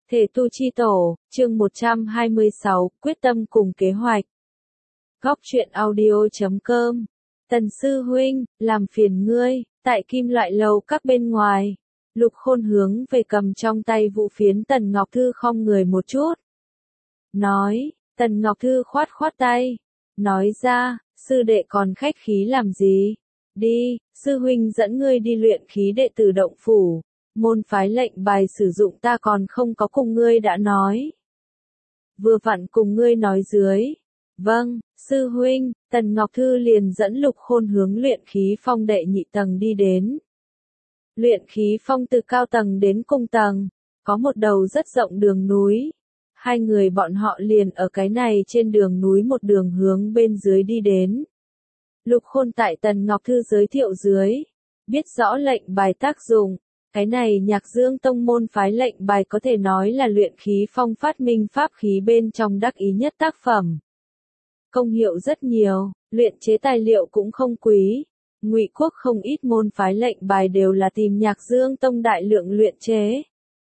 Thể tu chi tổ, chương 126, quyết tâm cùng kế hoạch. Góc truyện audio.com. Tần sư huynh, làm phiền ngươi, tại kim loại lầu các bên ngoài. Lục Khôn hướng về cầm trong tay vũ phiến Tần Ngọc Thư khom người một chút. Nói, Tần Ngọc Thư khoát khoát tay. Nói ra, sư đệ còn khách khí làm gì? Đi, sư huynh dẫn ngươi đi luyện khí đệ tử động phủ. Môn phái lệnh bài sử dụng ta còn không có cùng ngươi đã nói. Vừa vặn cùng ngươi nói dưới. Vâng, sư huynh, Tần Ngọc Thư liền dẫn Lục Khôn hướng luyện khí phong đệ nhị tầng đi đến. Luyện khí phong từ cao tầng đến cung tầng, có một đầu rất rộng đường núi. Hai người bọn họ liền ở cái này trên đường núi một đường hướng bên dưới đi đến. Lục Khôn tại Tần Ngọc Thư giới thiệu dưới, biết rõ lệnh bài tác dụng. Cái này Nhạc Dương tông môn phái lệnh bài có thể nói là luyện khí phong phát minh pháp khí bên trong đắc ý nhất tác phẩm. Công hiệu rất nhiều, luyện chế tài liệu cũng không quý. Ngụy quốc không ít môn phái lệnh bài đều là tìm Nhạc Dương tông đại lượng luyện chế.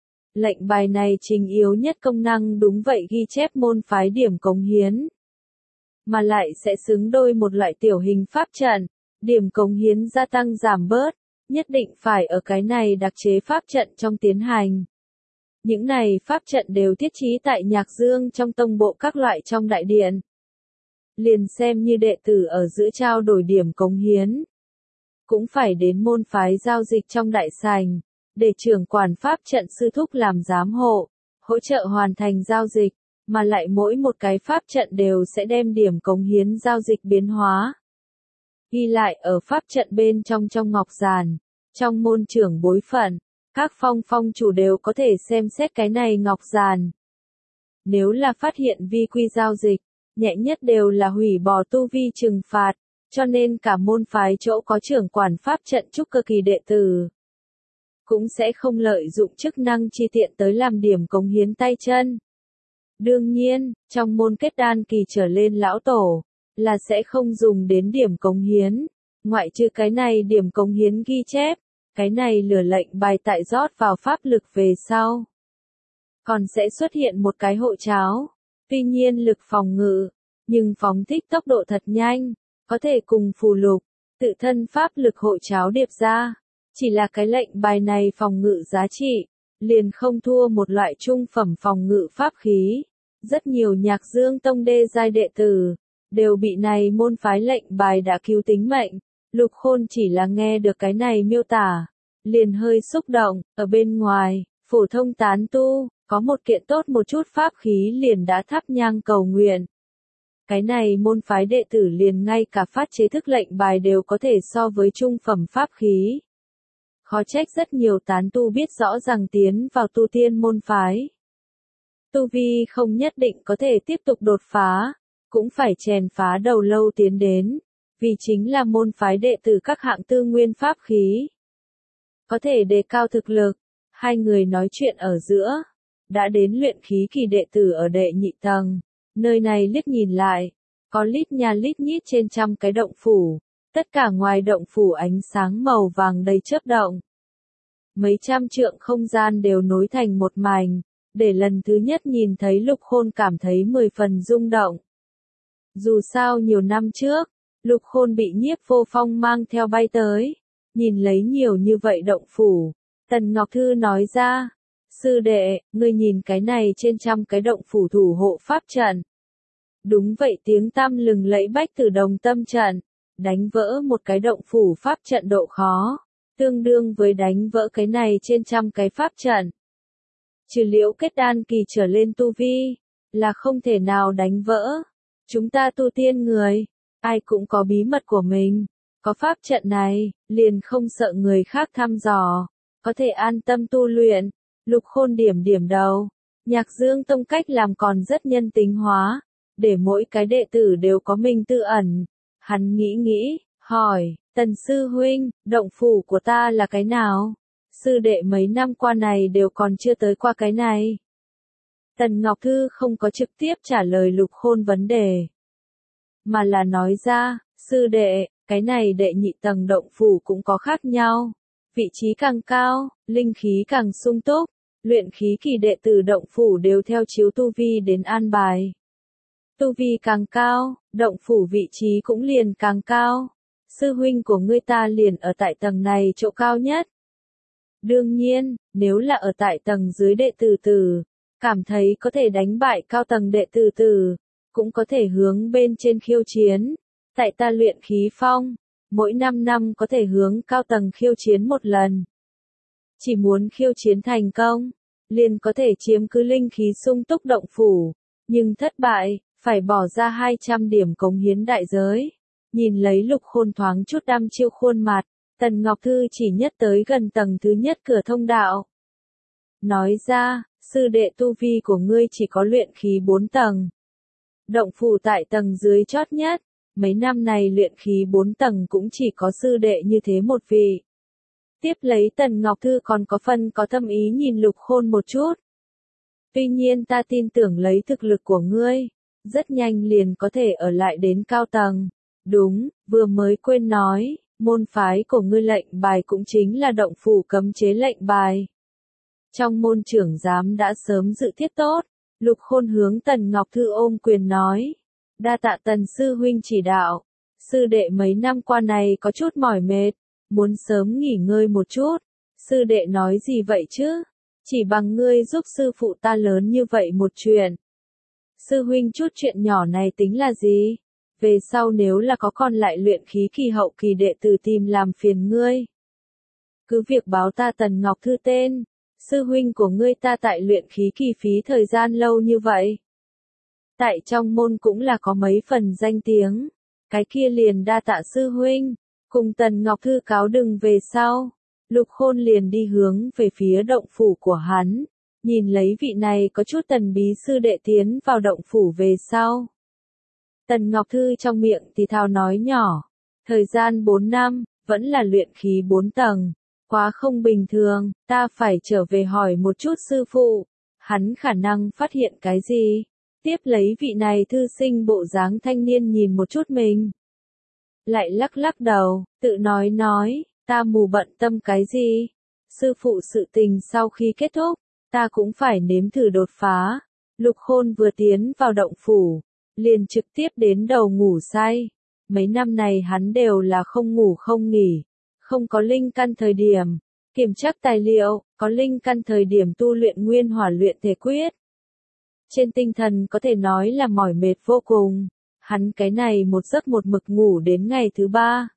Lệnh bài này trình yếu nhất công năng đúng vậy ghi chép môn phái điểm cống hiến. Mà lại sẽ xứng đôi một loại tiểu hình pháp trận, điểm cống hiến gia tăng giảm bớt. Nhất định phải ở cái này đặc chế pháp trận trong tiến hành. Những này pháp trận đều thiết trí tại Nhạc Dương trong tông bộ các loại trong đại điện. Liền xem như đệ tử ở giữa trao đổi điểm cống hiến. Cũng phải đến môn phái giao dịch trong đại sảnh, để trưởng quản pháp trận sư thúc làm giám hộ, hỗ trợ hoàn thành giao dịch, mà lại mỗi một cái pháp trận đều sẽ đem điểm cống hiến giao dịch biến hóa. Ghi lại ở pháp trận bên trong ngọc giản, trong môn trưởng bối phận, các phong chủ đều có thể xem xét cái này ngọc giản. Nếu là phát hiện vi quy giao dịch, nhẹ nhất đều là hủy bỏ tu vi trừng phạt, cho nên cả môn phái chỗ có trưởng quản pháp trận trúc cơ kỳ đệ tử. Cũng sẽ không lợi dụng chức năng chi tiện tới làm điểm cống hiến tay chân. Đương nhiên, trong môn kết đan kỳ trở lên lão tổ, là sẽ không dùng đến điểm cống hiến, ngoại trừ cái này điểm cống hiến ghi chép, cái này lửa lệnh bài tại rót vào pháp lực về sau. Còn sẽ xuất hiện một cái hộ cháo, tuy nhiên lực phòng ngự, nhưng phóng thích tốc độ thật nhanh, có thể cùng phù lục, tự thân pháp lực hộ cháo điệp ra, chỉ là cái lệnh bài này phòng ngự giá trị, liền không thua một loại trung phẩm phòng ngự pháp khí. Rất nhiều Nhạc Dương tông đê giai đệ tử đều bị này môn phái lệnh bài đã cứu tính mệnh. Lục Khôn chỉ là nghe được cái này miêu tả, liền hơi xúc động. Ở bên ngoài, phổ thông tán tu, có một kiện tốt một chút pháp khí liền đã thắp nhang cầu nguyện. Cái này môn phái đệ tử liền ngay cả phát chế thức lệnh bài đều có thể so với trung phẩm pháp khí. Khó trách rất nhiều tán tu biết rõ rằng tiến vào tu tiên môn phái. Tu vi không nhất định có thể tiếp tục đột phá, cũng phải chèn phá đầu lâu tiến đến, vì chính là môn phái đệ tử các hạng tư nguyên pháp khí. Có thể đề cao thực lực, hai người nói chuyện ở giữa, đã đến luyện khí kỳ đệ tử ở đệ nhị tầng, nơi này liếc nhìn lại, có lít nha lít nhít trên trăm cái động phủ, tất cả ngoài động phủ ánh sáng màu vàng đầy chớp động. Mấy trăm trượng không gian đều nối thành một mảnh, để lần thứ nhất nhìn thấy Lục Khôn cảm thấy 10 phần rung động. Dù sao nhiều năm trước, Lục Khôn bị Nhiếp Vô Phong mang theo bay tới, nhìn lấy nhiều như vậy động phủ, Tần Ngọc Thư nói ra, sư đệ, ngươi nhìn cái này trên trăm cái động phủ thủ hộ pháp trận. Đúng vậy, tiếng tăm lừng lẫy Bách Tử Đồng Tâm trận, đánh vỡ một cái động phủ pháp trận độ khó, tương đương với đánh vỡ cái này trên trăm cái pháp trận. Trừ liễu kết đan kỳ trở lên tu vi, là không thể nào đánh vỡ. Chúng ta tu tiên người, ai cũng có bí mật của mình, có pháp trận này, liền không sợ người khác thăm dò, có thể an tâm tu luyện. Lục Khôn điểm đầu, Nhạc Dương tông cách làm còn rất nhân tính hóa, để mỗi cái đệ tử đều có mình tư ẩn. Hắn nghĩ, hỏi, Tần sư huynh, động phủ của ta là cái nào? Sư đệ mấy năm qua này đều còn chưa tới qua cái này. Tần Ngọc Thư không có trực tiếp trả lời Lục Khôn vấn đề, mà là nói ra, sư đệ, cái này đệ nhị tầng động phủ cũng có khác nhau. Vị trí càng cao, linh khí càng sung túc, luyện khí kỳ đệ tử động phủ đều theo chiếu tu vi đến an bài. Tu vi càng cao, động phủ vị trí cũng liền càng cao. Sư huynh của ngươi ta liền ở tại tầng này chỗ cao nhất. Đương nhiên, nếu là ở tại tầng dưới đệ tử tử, cảm thấy có thể đánh bại cao tầng đệ tử tử, cũng có thể hướng bên trên khiêu chiến. Tại ta luyện khí phong, mỗi 5 năm có thể hướng cao tầng khiêu chiến một lần. Chỉ muốn khiêu chiến thành công, liền có thể chiếm cứ linh khí sung túc động phủ, nhưng thất bại, phải bỏ ra 200 điểm cống hiến đại giới. Nhìn lấy Lục Khôn thoáng chút đăm chiêu khuôn mặt, Tần Ngọc Thư chỉ nhất tới gần tầng thứ nhất cửa thông đạo. Nói ra, sư đệ tu vi của ngươi chỉ có luyện khí 4 tầng. Động phủ tại tầng dưới chót nhất, mấy năm này luyện khí 4 tầng cũng chỉ có sư đệ như thế một vị. Tiếp lấy Tần Ngọc Thư còn có phần có tâm ý nhìn Lục Khôn một chút. Tuy nhiên ta tin tưởng lấy thực lực của ngươi, rất nhanh liền có thể ở lại đến cao tầng. Đúng, vừa mới quên nói, môn phái của ngươi lệnh bài cũng chính là động phủ cấm chế lệnh bài. Trong môn trưởng giám đã sớm dự thiết tốt, Lục Khôn hướng Tần Ngọc Thư ôm quyền nói. Đa tạ Tần sư huynh chỉ đạo, sư đệ mấy năm qua này có chút mỏi mệt, muốn sớm nghỉ ngơi một chút. Sư đệ nói gì vậy chứ? Chỉ bằng ngươi giúp sư phụ ta lớn như vậy một chuyện. Sư huynh chút chuyện nhỏ này tính là gì? Về sau nếu là có còn lại luyện khí kỳ hậu kỳ đệ tử tìm làm phiền ngươi, cứ việc báo ta Tần Ngọc Thư tên. Sư huynh của ngươi ta tại luyện khí kỳ phí thời gian lâu như vậy. Tại trong môn cũng là có mấy phần danh tiếng. Cái kia liền đa tạ sư huynh. Cùng Tần Ngọc Thư cáo đừng về sau. Lục Khôn liền đi hướng về phía động phủ của hắn. Nhìn lấy vị này có chút tần bí sư đệ tiến vào động phủ về sau. Tần Ngọc Thư trong miệng thì thào nói nhỏ. Thời gian 4 năm, vẫn là luyện khí 4 tầng. Quá không bình thường, ta phải trở về hỏi một chút sư phụ. Hắn khả năng phát hiện cái gì? Tiếp lấy vị này thư sinh bộ dáng thanh niên nhìn một chút mình. Lại lắc lắc đầu, tự nói, ta mù bận tâm cái gì? Sư phụ sự tình sau khi kết thúc, ta cũng phải nếm thử đột phá. Lục Khôn vừa tiến vào động phủ, liền trực tiếp đến đầu ngủ say. Mấy năm này hắn đều là không ngủ không nghỉ. Không có linh căn thời điểm, kiểm tra tài liệu, có linh căn thời điểm tu luyện nguyên hỏa luyện thể quyết. Trên tinh thần có thể nói là mỏi mệt vô cùng, hắn cái này một giấc một mực ngủ đến ngày thứ 3.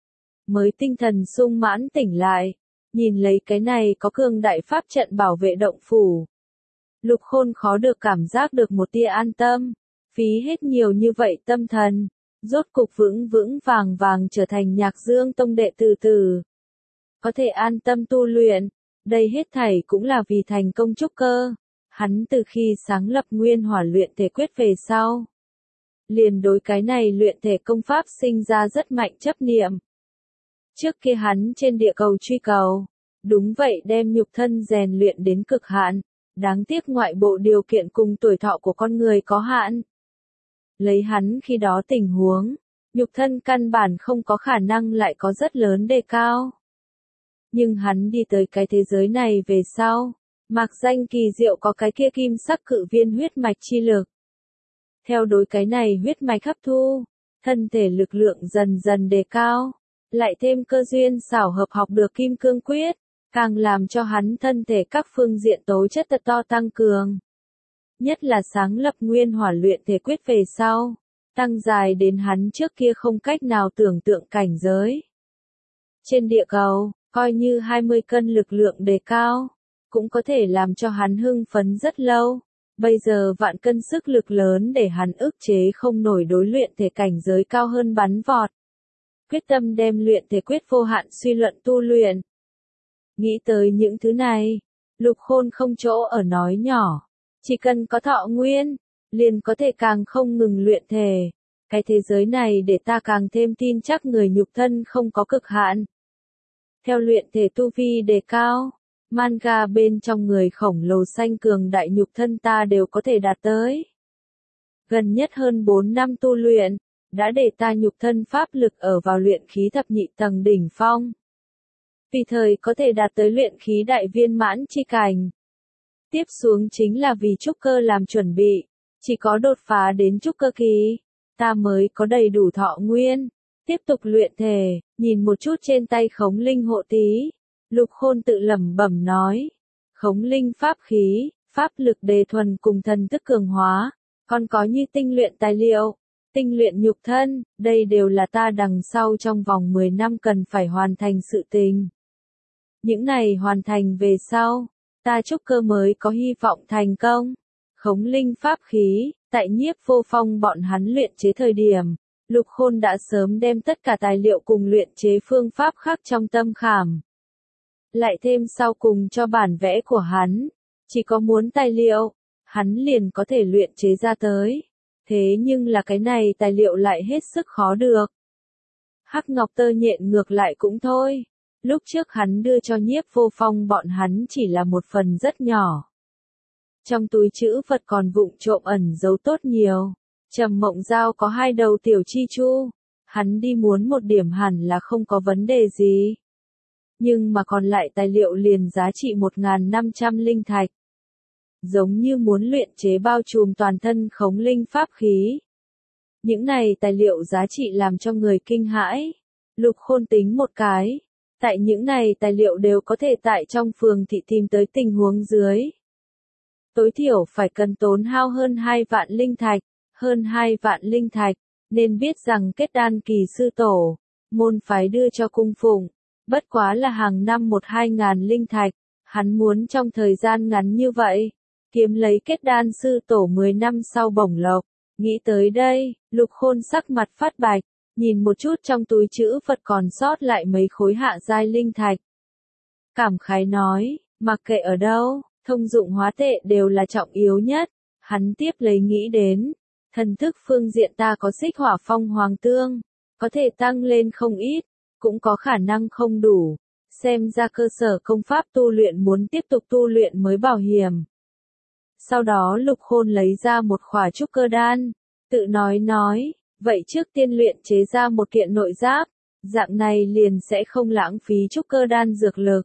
Mới tinh thần sung mãn tỉnh lại, nhìn lấy cái này có cường đại pháp trận bảo vệ động phủ. Lục Khôn khó được cảm giác được một tia an tâm, phí hết nhiều như vậy tâm thần. Rốt cục vững vững vàng vàng trở thành Nhạc Dương Tông đệ tử tử. Có thể an tâm tu luyện, đây hết thảy cũng là vì thành công trúc cơ. Hắn từ khi sáng lập nguyên hỏa luyện thể quyết về sau, liền đối cái này luyện thể công pháp sinh ra rất mạnh chấp niệm. Trước kia hắn trên địa cầu truy cầu, đúng vậy đem nhục thân rèn luyện đến cực hạn, đáng tiếc ngoại bộ điều kiện cùng tuổi thọ của con người có hạn. Lấy hắn khi đó tình huống, nhục thân căn bản không có khả năng lại có rất lớn đề cao. Nhưng hắn đi tới cái thế giới này về sau, mạc danh kỳ diệu có cái kia kim sắc cự viên huyết mạch chi lực. Theo đối cái này huyết mạch hấp thu, thân thể lực lượng dần dần đề cao, lại thêm cơ duyên xảo hợp học được kim cương quyết, càng làm cho hắn thân thể các phương diện tố chất thật to tăng cường. Nhất là sáng lập nguyên hỏa luyện thể quyết về sau, tăng dài đến hắn trước kia không cách nào tưởng tượng cảnh giới. Trên địa cầu, coi như 20 cân lực lượng đề cao, cũng có thể làm cho hắn hưng phấn rất lâu. Bây giờ vạn cân sức lực lớn để hắn ức chế không nổi đối luyện thể cảnh giới cao hơn bắn vọt. Quyết tâm đem luyện thể quyết vô hạn suy luận tu luyện. Nghĩ tới những thứ này, Lục Khôn không chỗ ở nói nhỏ. Chỉ cần có thọ nguyên, liền có thể càng không ngừng luyện thể. Cái thế giới này để ta càng thêm tin chắc người nhục thân không có cực hạn. Theo luyện thể tu vi đề cao, manga bên trong người khổng lồ xanh cường đại nhục thân ta đều có thể đạt tới. Gần nhất hơn 4 năm tu luyện, đã để ta nhục thân pháp lực ở vào luyện khí thập nhị tầng đỉnh phong. Vì thời có thể đạt tới luyện khí đại viên mãn chi cảnh. Tiếp xuống chính là vì trúc cơ làm chuẩn bị. Chỉ có đột phá đến trúc cơ kỳ, ta mới có đầy đủ thọ nguyên. Tiếp tục luyện thể, nhìn một chút trên tay khống linh hộ tí. Lục Khôn tự lẩm bẩm nói. Khống linh pháp khí, pháp lực đề thuần cùng thần thức cường hóa. Còn có như tinh luyện tài liệu, tinh luyện nhục thân, đây đều là ta đằng sau trong vòng 10 năm cần phải hoàn thành sự tình. Những này hoàn thành về sau, ta trúc cơ mới có hy vọng thành công. Khống linh pháp khí, tại Nhiếp Vô Phong bọn hắn luyện chế thời điểm, Lục Khôn đã sớm đem tất cả tài liệu cùng luyện chế phương pháp khác trong tâm khảm. Lại thêm sau cùng cho bản vẽ của hắn, chỉ có muốn tài liệu, hắn liền có thể luyện chế ra tới. Thế nhưng là cái này tài liệu lại hết sức khó được. Hắc ngọc tơ nhện ngược lại cũng thôi. Lúc trước hắn đưa cho Nhiếp Vô Phong bọn hắn chỉ là một phần rất nhỏ. Trong túi trữ vật còn vụng trộm ẩn giấu tốt nhiều. Trầm Mộng Giao có 2 đầu tiểu chi chu. Hắn đi muốn một điểm hẳn là không có vấn đề gì. Nhưng mà còn lại tài liệu liền giá trị 1.500 linh thạch. Giống như muốn luyện chế bao trùm toàn thân khống linh pháp khí. Những này tài liệu giá trị làm cho người kinh hãi. Lục Khôn tính một cái. Tại những này tài liệu đều có thể tại trong phường thị tìm tới tình huống dưới. Tối thiểu phải cần tốn hao hơn 2 vạn linh thạch. Hơn 2 vạn linh thạch. Nên biết rằng kết đan kỳ sư tổ, môn phái đưa cho cung phụng. Bất quá là hàng năm 1-2 ngàn linh thạch. Hắn muốn trong thời gian ngắn như vậy, kiếm lấy kết đan sư tổ 10 năm sau bổng lộc. Nghĩ tới đây, Lục Khôn sắc mặt phát bạch, nhìn một chút trong túi trữ vật còn sót lại mấy khối hạ giai linh thạch. Cảm khái nói, mặc kệ ở đâu, thông dụng hóa tệ đều là trọng yếu nhất. Hắn tiếp lấy nghĩ đến, thần thức phương diện ta có xích hỏa phong hoàng tương, có thể tăng lên không ít, cũng có khả năng không đủ. Xem ra cơ sở công pháp tu luyện muốn tiếp tục tu luyện mới bảo hiểm. Sau đó Lục Khôn lấy ra một khỏa trúc cơ đan, tự nói, vậy trước tiên luyện chế ra một kiện nội giáp, dạng này liền sẽ không lãng phí trúc cơ đan dược lực.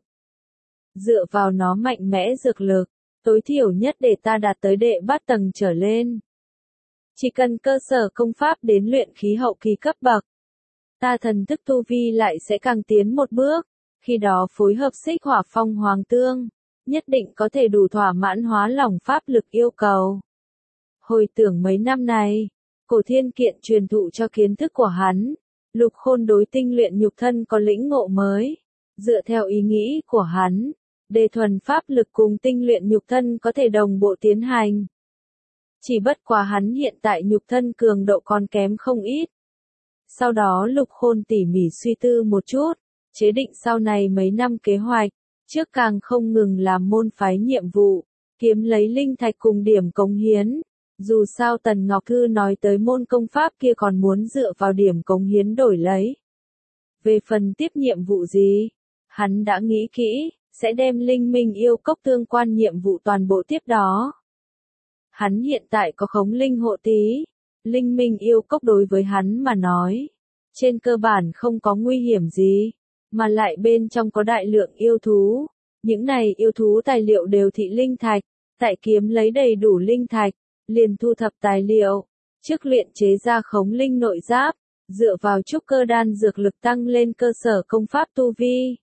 Dựa vào nó mạnh mẽ dược lực, tối thiểu nhất để ta đạt tới đệ bát tầng trở lên. Chỉ cần cơ sở công pháp đến luyện khí hậu kỳ cấp bậc, ta thần thức tu vi lại sẽ càng tiến một bước, khi đó phối hợp xích hỏa phong hoàng tương, nhất định có thể đủ thỏa mãn hóa lỏng pháp lực yêu cầu. Hồi tưởng mấy năm này, Cổ Thiên Kiện truyền thụ cho kiến thức của hắn, Lục Khôn đối tinh luyện nhục thân có lĩnh ngộ mới. Dựa theo ý nghĩ của hắn, đề thuần pháp lực cùng tinh luyện nhục thân có thể đồng bộ tiến hành. Chỉ bất quá hắn hiện tại nhục thân cường độ còn kém không ít. Sau đó Lục Khôn tỉ mỉ suy tư một chút, chế định sau này mấy năm kế hoạch, trước càng không ngừng làm môn phái nhiệm vụ, kiếm lấy linh thạch cùng điểm cống hiến. Dù sao Tần Ngọc Thư nói tới môn công pháp kia còn muốn dựa vào điểm cống hiến đổi lấy. Về phần tiếp nhiệm vụ gì, hắn đã nghĩ kỹ, sẽ đem Linh Minh yêu cốc tương quan nhiệm vụ toàn bộ tiếp đó. Hắn hiện tại có khống linh hộ tí, Linh Minh yêu cốc đối với hắn mà nói, trên cơ bản không có nguy hiểm gì, mà lại bên trong có đại lượng yêu thú. Những này yêu thú tài liệu đều thị linh thạch, tại kiếm lấy đầy đủ linh thạch, liền thu thập tài liệu, trước luyện chế ra khống linh nội giáp, dựa vào trúc cơ đan dược lực tăng lên cơ sở công pháp tu vi.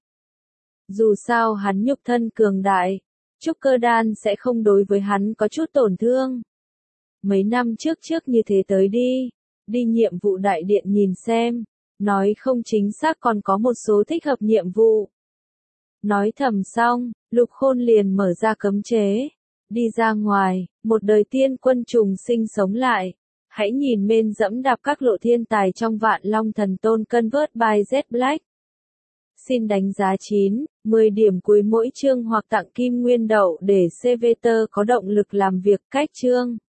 Dù sao hắn nhục thân cường đại, trúc cơ đan sẽ không đối với hắn có chút tổn thương. Mấy năm trước như thế tới đi nhiệm vụ đại điện nhìn xem, nói không chính xác còn có một số thích hợp nhiệm vụ. Nói thầm xong, Lục Khôn liền mở ra cấm chế, đi ra ngoài, một đời tiên quân trùng sinh sống lại. Hãy nhìn men dẫm đạp các lộ thiên tài trong Vạn Long Thần Tôn Convert by Z Black. Xin đánh giá 9, 10 điểm cuối mỗi chương hoặc tặng kim nguyên đậu để CVT có động lực làm việc. Cách chương